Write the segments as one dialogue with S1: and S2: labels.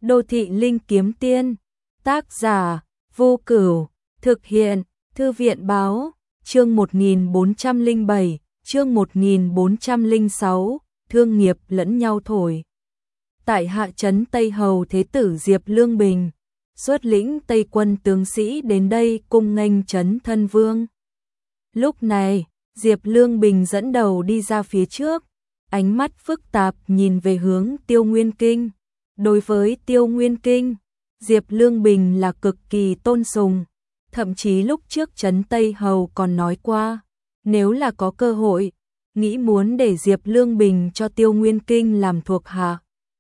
S1: Đô thị linh kiếm tiên, tác giả, Vô Cửu, thực hiện, Thư viện báo, chương 1407, chương 1406, thương nghiệp lẫn nhau thổi. Tại hạ trấn Tây Hầu Thế tử Diệp Lương Bình, xuất lĩnh Tây quân tướng sĩ đến đây cung nghênh trấn thân vương. Lúc này, Diệp Lương Bình dẫn đầu đi ra phía trước, ánh mắt phức tạp nhìn về hướng Tiêu Nguyên Kinh. Đối với Tiêu Nguyên Kinh, Diệp Lương Bình là cực kỳ tôn sùng, thậm chí lúc trước trấn Tây Hầu còn nói qua, nếu là có cơ hội, nghĩ muốn để Diệp Lương Bình cho Tiêu Nguyên Kinh làm thuộc hạ.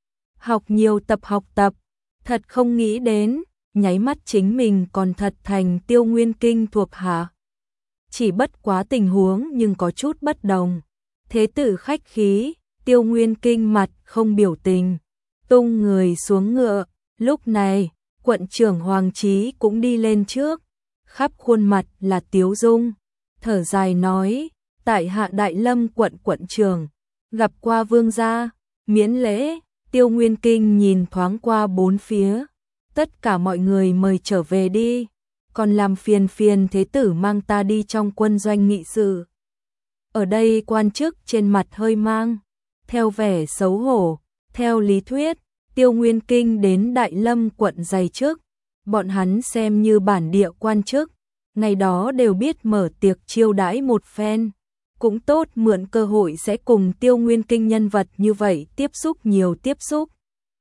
S1: Học nhiều học tập, thật không nghĩ đến, nháy mắt chính mình còn thật thành Tiêu Nguyên Kinh thuộc hạ. Chỉ bất quá tình huống nhưng có chút bất đồng. Thế tử khách khí, Tiêu Nguyên Kinh mặt không biểu tình, tung người xuống ngựa. Lúc này, quận trưởng Hoàng Chí cũng đi lên trước, khắp khuôn mặt là tiếu dung, thở dài nói, tại hạ Đại Lâm quận quận trưởng, gặp qua vương gia, miễn lễ. Tiêu Nguyên Kinh nhìn thoáng qua bốn phía, tất cả mọi người mời trở về đi, còn làm phiền thế tử mang ta đi trong quân doanh nghị sự. Ở đây quan chức trên mặt hơi mang theo vẻ xấu hổ. Theo lý thuyết, Tiêu Nguyên Kinh đến Đại Lâm quận dày trước, bọn hắn xem như bản địa quan chức, ngày đó đều biết mở tiệc chiêu đãi một phen, cũng tốt mượn cơ hội sẽ cùng Tiêu Nguyên Kinh nhân vật như vậy tiếp xúc.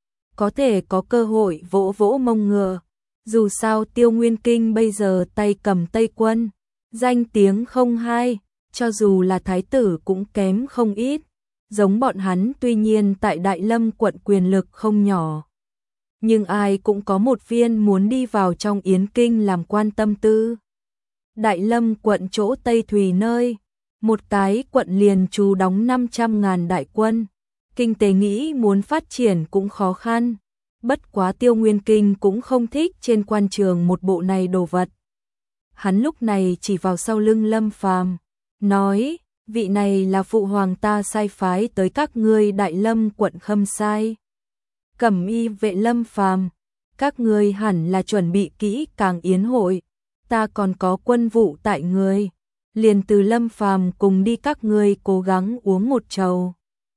S1: Có thể có cơ hội vỗ vỗ mông ngựa, dù sao Tiêu Nguyên Kinh bây giờ tay cầm Tây quân, danh tiếng không hay, cho dù là thái tử cũng kém không ít. Giống bọn hắn tuy nhiên tại Đại Lâm quận quyền lực không nhỏ, nhưng ai cũng có một viên muốn đi vào trong Yến Kinh làm quan tâm tư. Đại Lâm quận chỗ Tây Thùy nơi, một cái quận liền trú đóng 500.000 đại quân, kinh tế nghĩ muốn phát triển cũng khó khăn, bất quá Tiêu Nguyên Kinh cũng không thích trên quan trường một bộ này đồ vật. Hắn lúc này chỉ vào sau lưng Lâm Phàm, nói, vị này là phụ hoàng ta sai phái tới các ngươi Đại Lâm quận Khâm Sai. Cẩm y vệ Lâm Phàm, các ngươi hẳn là chuẩn bị kỹ càng yến hội, ta còn có quân vụ tại người, liền từ Lâm Phàm cùng đi các ngươi cố gắng uống một chầu.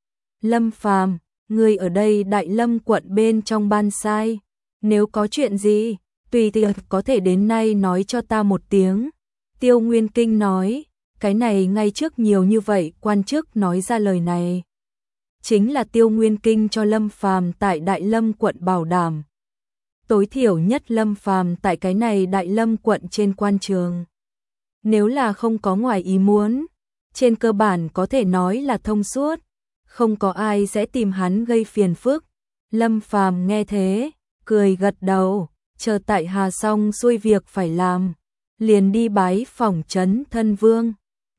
S1: Lâm Phàm, ngươi ở đây Đại Lâm quận bên trong ban sai, nếu có chuyện gì, tùy tiện có thể đến nay nói cho ta một tiếng. Tiêu Nguyên Kinh nói, cái này ngay trước nhiều như vậy quan chức nói ra lời này. Chính là Tiêu Nguyên Kinh cho Lâm Phàm tại Đại Lâm quận bảo đảm. Tối thiểu nhất Lâm Phàm tại cái này Đại Lâm quận trên quan trường. Nếu là không có ngoài ý muốn, trên cơ bản có thể nói là thông suốt, không có ai sẽ tìm hắn gây phiền phức. Lâm Phàm nghe thế, cười gật đầu, chờ tại Hà xong xuôi việc phải làm, liền đi bái phỏng trấn thân vương.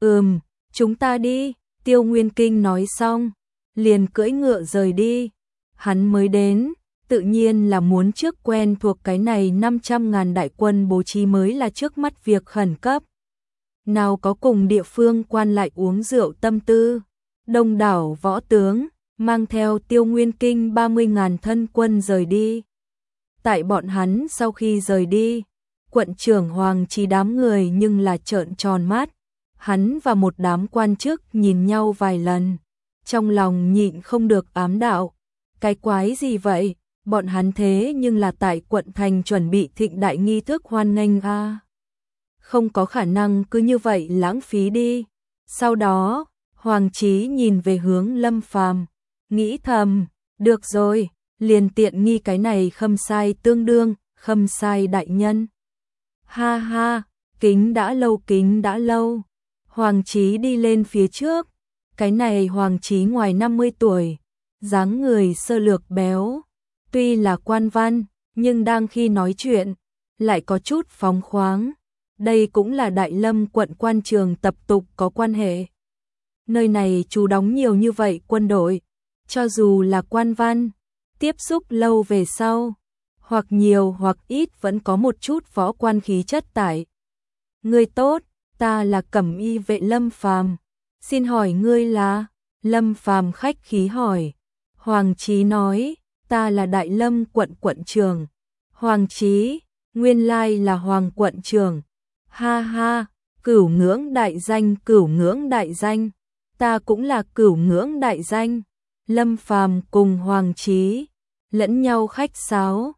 S1: Chúng ta đi, Tiêu Nguyên Kinh nói xong, liền cưỡi ngựa rời đi. Hắn mới đến, tự nhiên là muốn trước quen thuộc cái này 500.000 đại quân bố trí mới là trước mắt việc khẩn cấp. Nào có cùng địa phương quan lại uống rượu tâm tư, đông đảo võ tướng, mang theo Tiêu Nguyên Kinh 30.000 thân quân rời đi. Tại bọn hắn sau khi rời đi, quận trưởng Hoàng Chí đám người nhưng là trợn tròn mắt. Hắn và một đám quan chức nhìn nhau vài lần, trong lòng nhịn không được ám đạo. Cái quái gì vậy, bọn hắn thế nhưng là tại quận thành chuẩn bị thịnh đại nghi thức hoan nghênh a. Không có khả năng cứ như vậy lãng phí đi. Sau đó, Hoàng Chí nhìn về hướng Lâm Phàm, nghĩ thầm, được rồi, liền tiện nghi cái này Khâm Sai tương đương, Khâm Sai đại nhân. Ha ha, kính đã lâu. Hoàng Chí đi lên phía trước, cái này Hoàng Chí ngoài 50 tuổi, dáng người sơ lược béo, tuy là quan văn, nhưng đang khi nói chuyện, lại có chút phóng khoáng. Đây cũng là Đại Lâm quận quan trường tập tục có quan hệ. Nơi này trú đóng nhiều như vậy quân đội, cho dù là quan văn, tiếp xúc lâu về sau, hoặc nhiều hoặc ít vẫn có một chút võ quan khí chất tại. Người tốt, ta là Cẩm y vệ Lâm Phàm, xin hỏi ngươi là? Lâm Phàm khách khí hỏi. Hoàng Chí nói, ta là Đại Lâm quận quận trưởng. Hoàng Chí, nguyên lai là Hoàng quận trưởng. Ha ha, Cửu Ngưỡng đại danh, Cửu Ngưỡng đại danh. Ta cũng là Cửu Ngưỡng đại danh. Lâm Phàm cùng Hoàng Chí lẫn nhau khách sáo.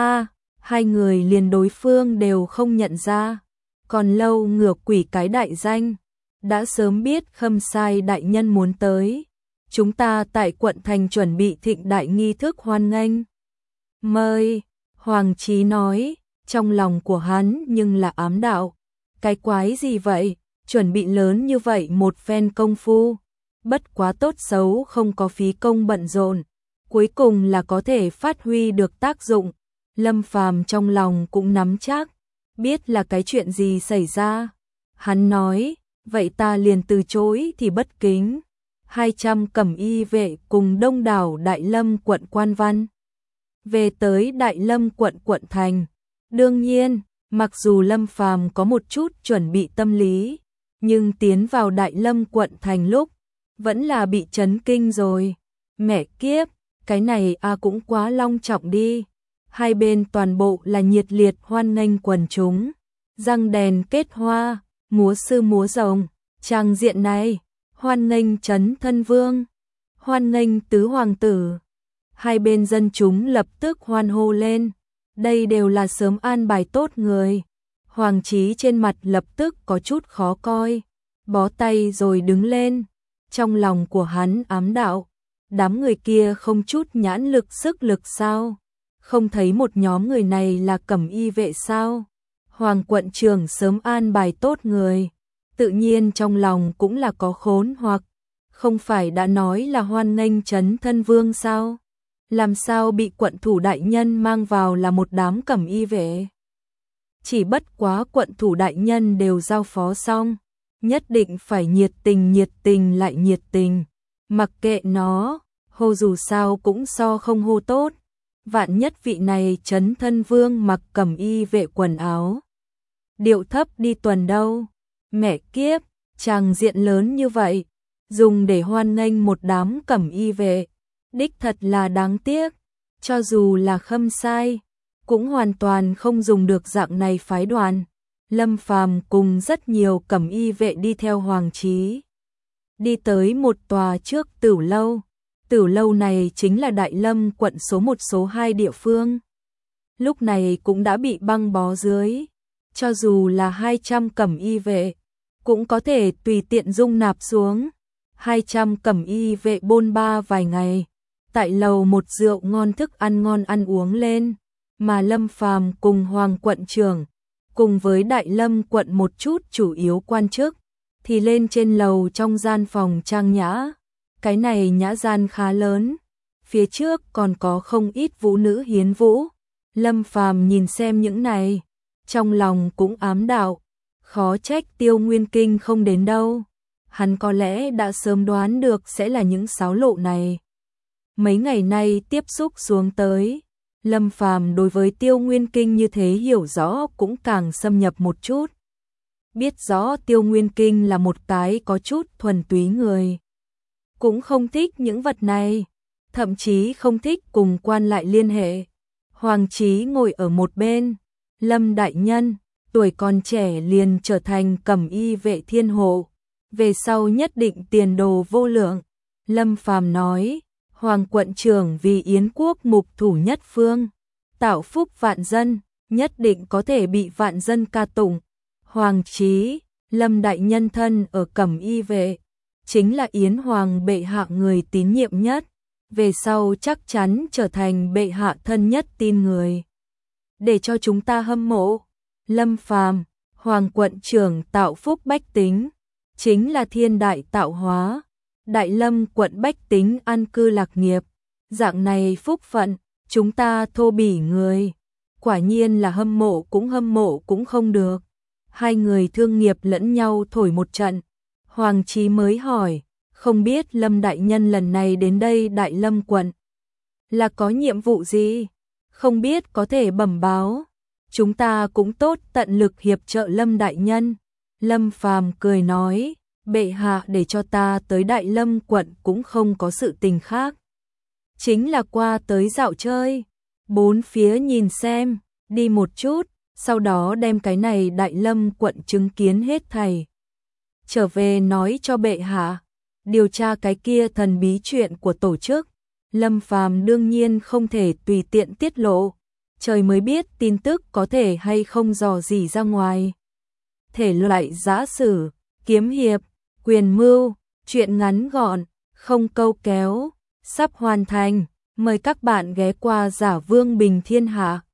S1: Hai người liền đối phương đều không nhận ra. Còn lâu ngược quỷ cái đại danh. Đã sớm biết Khâm Sai đại nhân muốn tới. Chúng ta tại quận thành chuẩn bị thịnh đại nghi thức hoan nghênh. Mời, Hoàng Chí nói, trong lòng của hắn nhưng là ám đạo. Cái quái gì vậy, chuẩn bị lớn như vậy một phen công phu. Bất quá tốt xấu không có phí công bận rộn, cuối cùng là có thể phát huy được tác dụng. Lâm Phàm trong lòng cũng nắm chắc, biết là cái chuyện gì xảy ra. Hắn nói, vậy ta liền từ chối thì bất kính. 200 cẩm y vệ cùng đông đảo Đại Lâm quận quan văn về tới Đại Lâm quận quận thành. Đương nhiên, mặc dù Lâm Phàm có một chút chuẩn bị tâm lý, nhưng tiến vào Đại Lâm quận thành lúc vẫn là bị chấn kinh rồi. Mẹ kiếp, cái này cũng quá long trọng đi. Hai bên toàn bộ là nhiệt liệt hoan nghênh quần chúng, răng đèn kết hoa, múa sư múa rồng. Trang diện này, hoan nghênh Trấn Thân Vương, hoan nghênh tứ hoàng tử. Hai bên dân chúng lập tức hoan hô lên. Đây đều là sớm an bài tốt người. Hoàng Chí trên mặt lập tức có chút khó coi, bó tay rồi đứng lên. Trong lòng của hắn ám đạo, đám người kia không chút nhãn lực sức lực sao? Không thấy một nhóm người này là cẩm y vệ sao? Hoàng quận trưởng sớm an bài tốt người, tự nhiên trong lòng cũng là có khốn hoặc. Không phải đã nói là hoan nghênh Trấn Thân Vương sao? Làm sao bị quận thủ đại nhân mang vào là một đám cẩm y vệ? Chỉ bất quá quận thủ đại nhân đều giao phó xong, nhất định phải nhiệt tình lại nhiệt tình. Mặc kệ nó, hô dù sao cũng so không hô tốt. Vạn nhất vị này Trấn Thân Vương mặc cẩm y vệ quần áo điệu thấp đi tuần đâu. Mẹ kiếp, tràng diện lớn như vậy, dùng để hoan nghênh một đám cẩm y vệ, đích thật là đáng tiếc. Cho dù là Khâm Sai, cũng hoàn toàn không dùng được dạng này phái đoàn. Lâm Phàm cùng rất nhiều cẩm y vệ đi theo Hoàng Chí, đi tới một tòa trước tử lâu. Tử lâu này chính là Đại Lâm quận số 1 số 2 địa phương. Lúc này cũng đã bị băng bó dưới, cho dù là 200 cẩm y vệ, cũng có thể tùy tiện dung nạp xuống. 200 cẩm y vệ bôn ba vài ngày, tại lầu một rượu ngon thức ăn ngon ăn uống lên, mà Lâm Phàm cùng Hoàng quận trưởng, cùng với Đại Lâm quận một chút chủ yếu quan chức, thì lên trên lầu trong gian phòng trang nhã. Cái này nhã gian khá lớn, phía trước còn có không ít vũ nữ hiến vũ. Lâm Phàm nhìn xem những này, trong lòng cũng ám đạo, khó trách Tiêu Nguyên Kinh không đến đâu. Hắn có lẽ đã sớm đoán được sẽ là những xáo lộ này. Mấy ngày nay tiếp xúc xuống tới, Lâm Phàm đối với Tiêu Nguyên Kinh như thế hiểu rõ cũng càng xâm nhập một chút. Biết rõ Tiêu Nguyên Kinh là một cái có chút thuần túy người, cũng không thích những vật này, thậm chí không thích cùng quan lại liên hệ. Hoàng Chí ngồi ở một bên, Lâm đại nhân, tuổi còn trẻ liền trở thành cẩm y vệ thiên hộ, về sau nhất định tiền đồ vô lượng. Lâm Phàm nói, Hoàng quận trưởng vì Yến quốc mục thủ nhất phương, tạo phúc vạn dân, nhất định có thể bị vạn dân ca tụng. Hoàng Chí, Lâm đại nhân thân ở cẩm y vệ, chính là Yến Hoàng bệ hạ người tín nhiệm nhất, về sau chắc chắn trở thành bệ hạ thân nhất tin người, để cho chúng ta hâm mộ. Lâm Phàm, Hoàng quận trưởng tạo phúc bách tính, chính là thiên đại tạo hóa. Đại Lâm quận bách tính an cư lạc nghiệp, dạng này phúc phận, chúng ta thô bỉ người, quả nhiên là hâm mộ cũng không được. Hai người thương nghiệp lẫn nhau thổi một trận. Hoàng Chí mới hỏi, không biết Lâm đại nhân lần này đến đây Đại Lâm quận là có nhiệm vụ gì? Không biết có thể bẩm báo, chúng ta cũng tốt tận lực hiệp trợ Lâm đại nhân. Lâm Phàm cười nói, bệ hạ để cho ta tới Đại Lâm quận cũng không có sự tình khác, chính là qua tới dạo chơi, bốn phía nhìn xem, đi một chút, sau đó đem cái này Đại Lâm quận chứng kiến hết thảy trở về nói cho bệ hạ, điều tra cái kia thần bí chuyện của tổ chức. Lâm Phàm đương nhiên không thể tùy tiện tiết lộ, trời mới biết tin tức có thể hay không dò dỉ ra ngoài. Thể loại giã sử, kiếm hiệp, quyền mưu, truyện ngắn gọn, không câu kéo, sắp hoàn thành, mời các bạn ghé qua Giả Vương Bình Thiên Hạ.